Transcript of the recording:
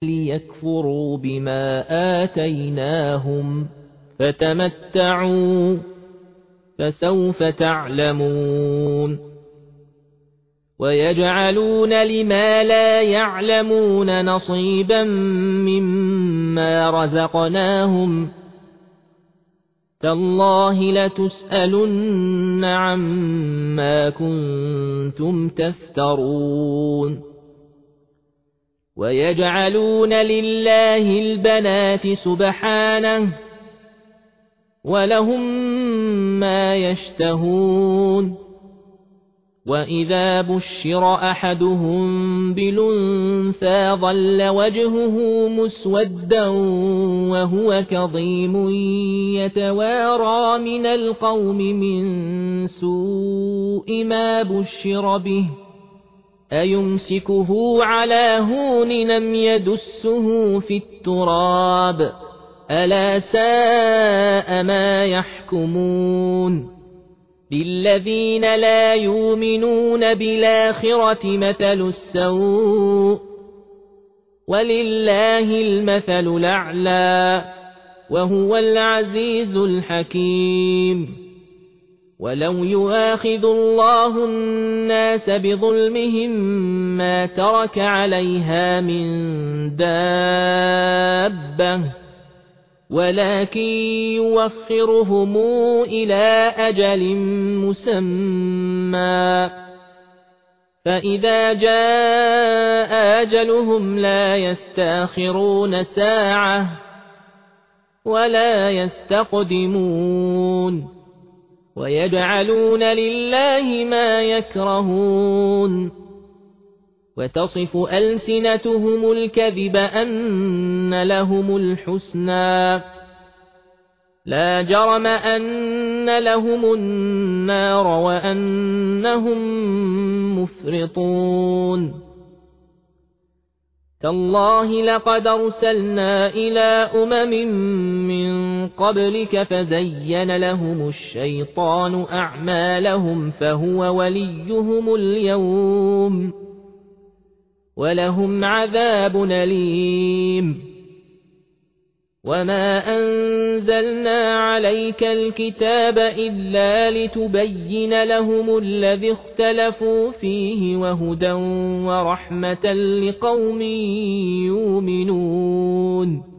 ليكفروا بما آتيناهم فتمتعوا فسوف تعلمون ويجعلون لما لا يعلمون نصيبا مما رزقناهم تالله لتسألن عما كنتم تفترون ويجعلون لله البنات سبحانه ولهم ما يشتهون وإذا بشر أحدهم بالأنثى ظل وجهه مسودا وهو كظيم يتوارى من القوم من سوء ما بشر به أيمسكه على هون أم يدسه في التراب ألا ساء ما يحكمون للذين لا يؤمنون بالآخرة مثل السوء ولله المثل الأعلى وهو العزيز الحكيم ولو يؤاخذ الله الناس بظلمهم ما ترك عليها من دابة ولكن يوخرهم إلى أجل مسمى فإذا جاء أجلهم لا يستأخرون ساعة ولا يستقدمون ويجعلون لله ما يكرهون وتصف ألسنتهم الكذب أن لهم الحسنى لا جرم أن لهم النار وأنهم مفرطون تالله لقد أرسلنا إلى من قبلك فزين لهم الشيطان أعمالهم فهو وليهم اليوم ولهم عذاب أليم وما أنزلنا عليك الكتاب إلا لتبين لهم الذي اختلفوا فيه وهدى ورحمة لقوم يؤمنون